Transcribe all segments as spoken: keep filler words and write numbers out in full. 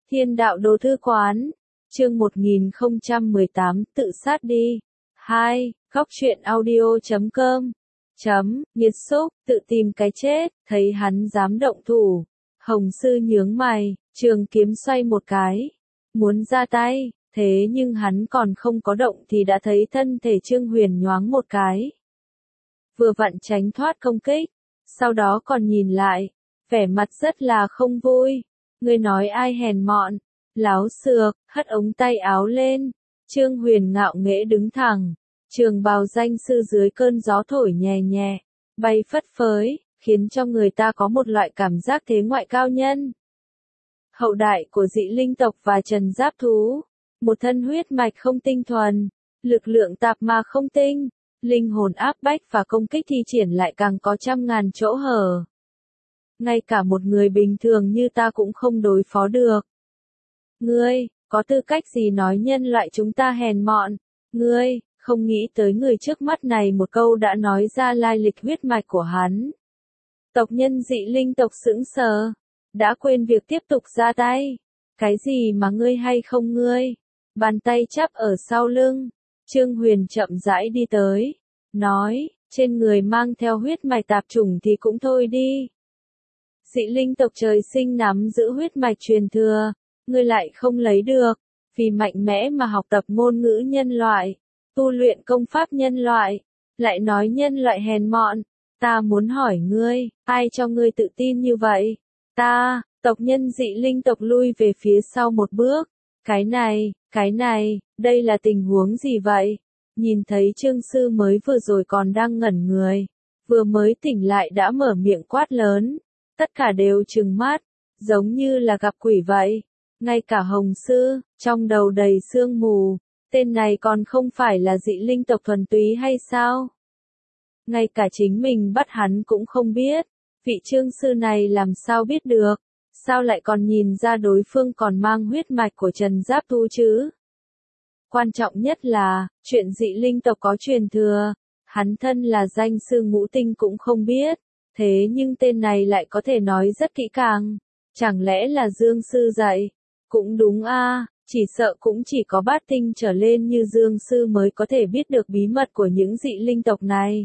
Thiên đạo đồ thư quán, chương một nghìn không trăm mười tám, tự sát đi. hai. Góc truyện audio chấm com. Chấm, nhiệt xúc, tự tìm cái chết, thấy hắn dám động thủ. Hồng sư nhướng mày, trường kiếm xoay một cái. Muốn ra tay, thế nhưng hắn còn không có động thì đã thấy thân thể Trương Huyền nhoáng một cái. Vừa vặn tránh thoát công kích, sau đó còn nhìn lại, vẻ mặt rất là không vui. Ngươi nói ai hèn mọn, láo xược, hất ống tay áo lên. Trương Huyền ngạo nghễ đứng thẳng, trường bào danh sư dưới cơn gió thổi nhẹ nhẹ, bay phất phới, khiến cho người ta có một loại cảm giác thế ngoại cao nhân. Hậu đại của dị linh tộc và trần giáp thú, một thân huyết mạch không tinh thuần, lực lượng tạp mà không tinh, linh hồn áp bách và công kích thi triển lại càng có trăm ngàn chỗ hở. Ngay cả một người bình thường như ta cũng không đối phó được. Ngươi, có tư cách gì nói nhân loại chúng ta hèn mọn? Ngươi, không nghĩ tới người trước mắt này một câu đã nói ra lai lịch huyết mạch của hắn. Tộc nhân dị linh tộc sững sờ, đã quên việc tiếp tục ra tay. Cái gì mà ngươi hay không ngươi? Bàn tay chắp ở sau lưng, Trương Huyền chậm rãi đi tới, nói, trên người mang theo huyết mạch tạp chủng thì cũng thôi đi. Dị linh tộc trời sinh nắm giữ huyết mạch truyền thừa, ngươi lại không lấy được, vì mạnh mẽ mà học tập ngôn ngữ nhân loại, tu luyện công pháp nhân loại, lại nói nhân loại hèn mọn. Ta muốn hỏi ngươi, ai cho ngươi tự tin như vậy? Ta, tộc nhân dị linh tộc lui về phía sau một bước. Cái này, cái này, đây là tình huống gì vậy? Nhìn thấy Trương sư mới vừa rồi còn đang ngẩn người, vừa mới tỉnh lại đã mở miệng quát lớn. Tất cả đều trừng mắt, giống như là gặp quỷ vậy. Ngay cả Hồng sư, trong đầu đầy sương mù, tên này còn không phải là dị linh tộc thuần túy hay sao? Ngay cả chính mình bắt hắn cũng không biết, vị Trương sư này làm sao biết được, sao lại còn nhìn ra đối phương còn mang huyết mạch của Trần Giáp Thú chứ? Quan trọng nhất là, chuyện dị linh tộc có truyền thừa, hắn thân là danh sư ngũ tinh cũng không biết. Thế nhưng tên này lại có thể nói rất kỹ càng, chẳng lẽ là Dương sư dạy? Cũng đúng a, à, chỉ sợ cũng chỉ có bát tinh trở lên như Dương sư mới có thể biết được bí mật của những dị linh tộc này.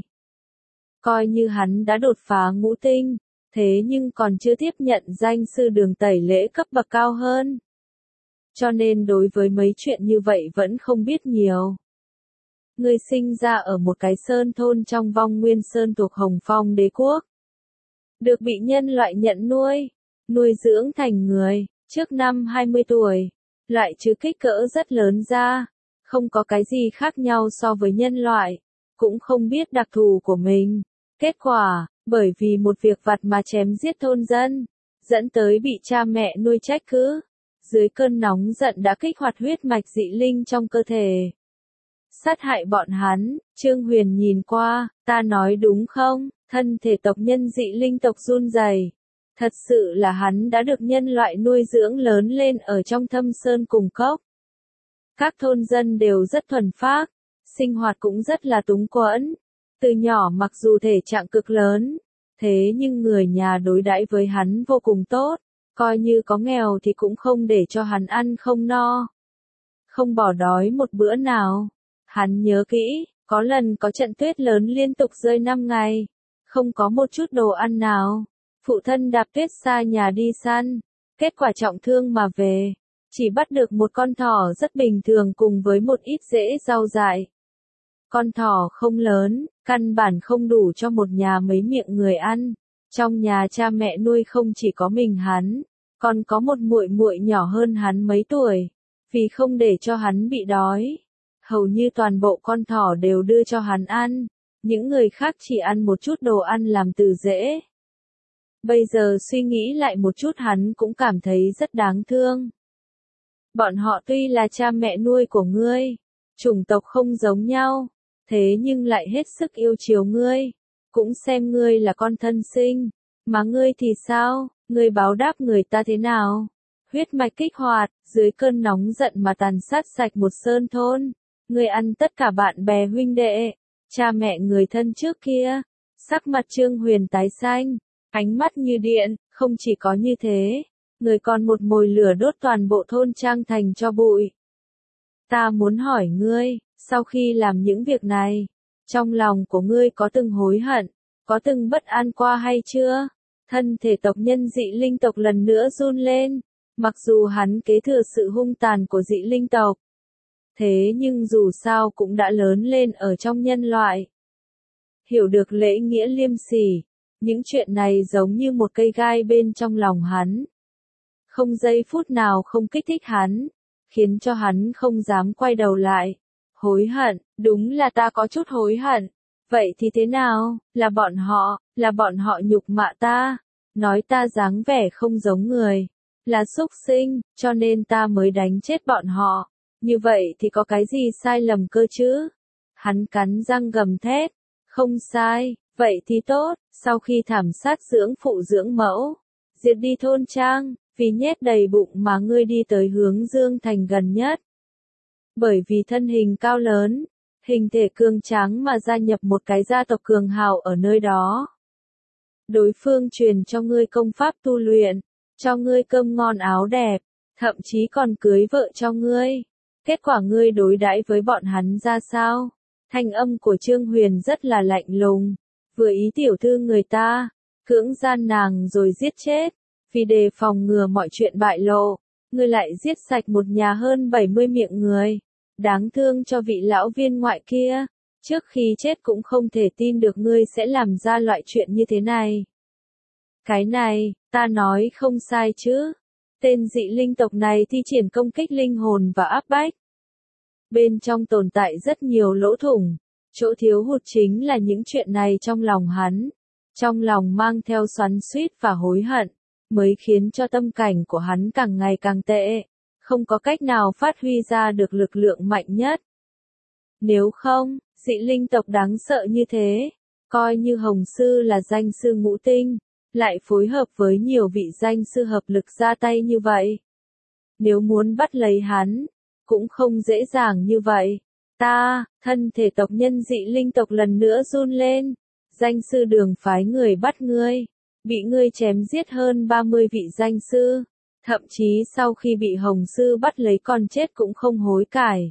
Coi như hắn đã đột phá ngũ tinh, thế nhưng còn chưa tiếp nhận danh sư đường tẩy lễ cấp bậc cao hơn. Cho nên đối với mấy chuyện như vậy vẫn không biết nhiều. Ngươi sinh ra ở một cái sơn thôn trong Vong Nguyên Sơn thuộc Hồng Phong Đế Quốc. Được bị nhân loại nhận nuôi, nuôi dưỡng thành người, trước năm hai mươi tuổi, loại trừ kích cỡ rất lớn ra, không có cái gì khác nhau so với nhân loại, cũng không biết đặc thù của mình. Kết quả, bởi vì một việc vặt mà chém giết thôn dân, dẫn tới bị cha mẹ nuôi trách cứ, dưới cơn nóng giận đã kích hoạt huyết mạch dị linh trong cơ thể. Sát hại bọn hắn, Trương Huyền nhìn qua, ta nói đúng không? Thân thể tộc nhân dị linh tộc run rẩy. Thật sự là hắn đã được nhân loại nuôi dưỡng lớn lên ở trong thâm sơn cùng cốc. Các thôn dân đều rất thuần phác, sinh hoạt cũng rất là túng quẫn. Từ nhỏ mặc dù thể trạng cực lớn, thế nhưng người nhà đối đãi với hắn vô cùng tốt, coi như có nghèo thì cũng không để cho hắn ăn không no. Không bỏ đói một bữa nào. Hắn nhớ kỹ, có lần có trận tuyết lớn liên tục rơi năm ngày. Không có một chút đồ ăn nào. Phụ thân đạp tuyết xa nhà đi săn. Kết quả trọng thương mà về. Chỉ bắt được một con thỏ rất bình thường cùng với một ít rễ rau dại. Con thỏ không lớn, căn bản không đủ cho một nhà mấy miệng người ăn. Trong nhà cha mẹ nuôi không chỉ có mình hắn, còn có một muội muội nhỏ hơn hắn mấy tuổi. Vì không để cho hắn bị đói, hầu như toàn bộ con thỏ đều đưa cho hắn ăn. Những người khác chỉ ăn một chút đồ ăn làm từ rễ. Bây giờ suy nghĩ lại một chút hắn cũng cảm thấy rất đáng thương. Bọn họ tuy là cha mẹ nuôi của ngươi, chủng tộc không giống nhau, thế nhưng lại hết sức yêu chiều ngươi, cũng xem ngươi là con thân sinh, mà ngươi thì sao, ngươi báo đáp người ta thế nào? Huyết mạch kích hoạt, dưới cơn nóng giận mà tàn sát sạch một sơn thôn, ngươi ăn tất cả bạn bè huynh đệ. Cha mẹ người thân trước kia, sắc mặt Trương Huyền tái xanh, ánh mắt như điện, không chỉ có như thế, người còn một mồi lửa đốt toàn bộ thôn trang thành tro bụi. Ta muốn hỏi ngươi, sau khi làm những việc này, trong lòng của ngươi có từng hối hận, có từng bất an qua hay chưa? Thân thể tộc nhân dị linh tộc lần nữa run lên, mặc dù hắn kế thừa sự hung tàn của dị linh tộc. Thế nhưng dù sao cũng đã lớn lên ở trong nhân loại. Hiểu được lễ nghĩa liêm sỉ, những chuyện này giống như một cây gai bên trong lòng hắn. Không giây phút nào không kích thích hắn, khiến cho hắn không dám quay đầu lại. Hối hận, đúng là ta có chút hối hận. Vậy thì thế nào, là bọn họ, là bọn họ nhục mạ ta, nói ta dáng vẻ không giống người, là súc sinh, cho nên ta mới đánh chết bọn họ. Như vậy thì có cái gì sai lầm cơ chứ? Hắn cắn răng gầm thét, không sai, vậy thì tốt, sau khi thảm sát dưỡng phụ dưỡng mẫu, diệt đi thôn trang, vì nhét đầy bụng mà ngươi đi tới hướng Dương Thành gần nhất. Bởi vì thân hình cao lớn, hình thể cường tráng mà gia nhập một cái gia tộc cường hào ở nơi đó. Đối phương truyền cho ngươi công pháp tu luyện, cho ngươi cơm ngon áo đẹp, thậm chí còn cưới vợ cho ngươi. Kết quả ngươi đối đãi với bọn hắn ra sao? Thanh âm của Trương Huyền rất là lạnh lùng, vừa ý tiểu thư người ta, cưỡng gian nàng rồi giết chết, vì đề phòng ngừa mọi chuyện bại lộ, ngươi lại giết sạch một nhà hơn bảy mươi miệng người. Đáng thương cho vị lão viên ngoại kia, trước khi chết cũng không thể tin được ngươi sẽ làm ra loại chuyện như thế này. Cái này, ta nói không sai chứ. Tên dị linh tộc này thi triển công kích linh hồn và áp bách. Bên trong tồn tại rất nhiều lỗ thủng, chỗ thiếu hụt chính là những chuyện này trong lòng hắn. Trong lòng mang theo xoắn xuýt và hối hận, mới khiến cho tâm cảnh của hắn càng ngày càng tệ, không có cách nào phát huy ra được lực lượng mạnh nhất. Nếu không, dị linh tộc đáng sợ như thế, coi như Hồng Sư là danh sư ngũ tinh, lại phối hợp với nhiều vị danh sư hợp lực ra tay như vậy. Nếu muốn bắt lấy hắn, cũng không dễ dàng như vậy. Ta, thân thể tộc nhân dị linh tộc lần nữa run lên, danh sư Đường phái người bắt ngươi, bị ngươi chém giết hơn ba mươi vị danh sư, thậm chí sau khi bị Hồng Sư bắt lấy còn chết cũng không hối cải.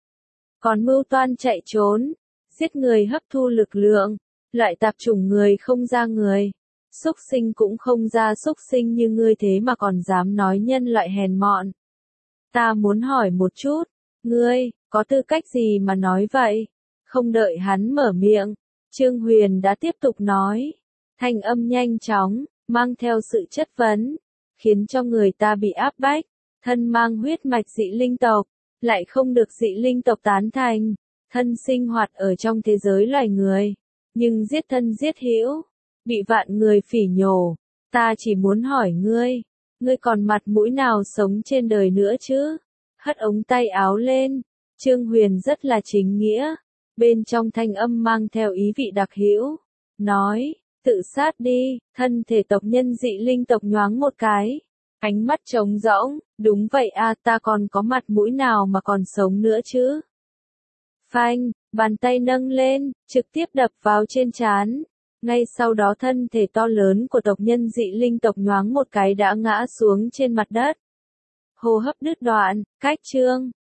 Còn mưu toan chạy trốn, giết người hấp thu lực lượng, loại tạp chủng người không ra người, xúc sinh cũng không ra xúc sinh như ngươi thế mà còn dám nói nhân loại hèn mọn. Ta muốn hỏi một chút, ngươi, có tư cách gì mà nói vậy? Không đợi hắn mở miệng, Trương Huyền đã tiếp tục nói, thanh âm nhanh chóng, mang theo sự chất vấn, khiến cho người ta bị áp bách, thân mang huyết mạch dị linh tộc, lại không được dị linh tộc tán thành, thân sinh hoạt ở trong thế giới loài người, nhưng giết thân giết hữu, bị vạn người phỉ nhổ. Ta chỉ muốn hỏi ngươi, ngươi còn mặt mũi nào sống trên đời nữa chứ? Hất ống tay áo lên, Trương Huyền rất là chính nghĩa, bên trong thanh âm mang theo ý vị đặc hữu, nói, tự sát đi. Thân thể tộc nhân dị linh tộc nhoáng một cái, ánh mắt trống rỗng, đúng vậy a, ta còn có mặt mũi nào mà còn sống nữa chứ? Phanh, bàn tay nâng lên, trực tiếp đập vào trên trán. Ngay sau đó thân thể to lớn của tộc nhân dị linh tộc nhoáng một cái đã ngã xuống trên mặt đất. Hô hấp đứt đoạn, cách chương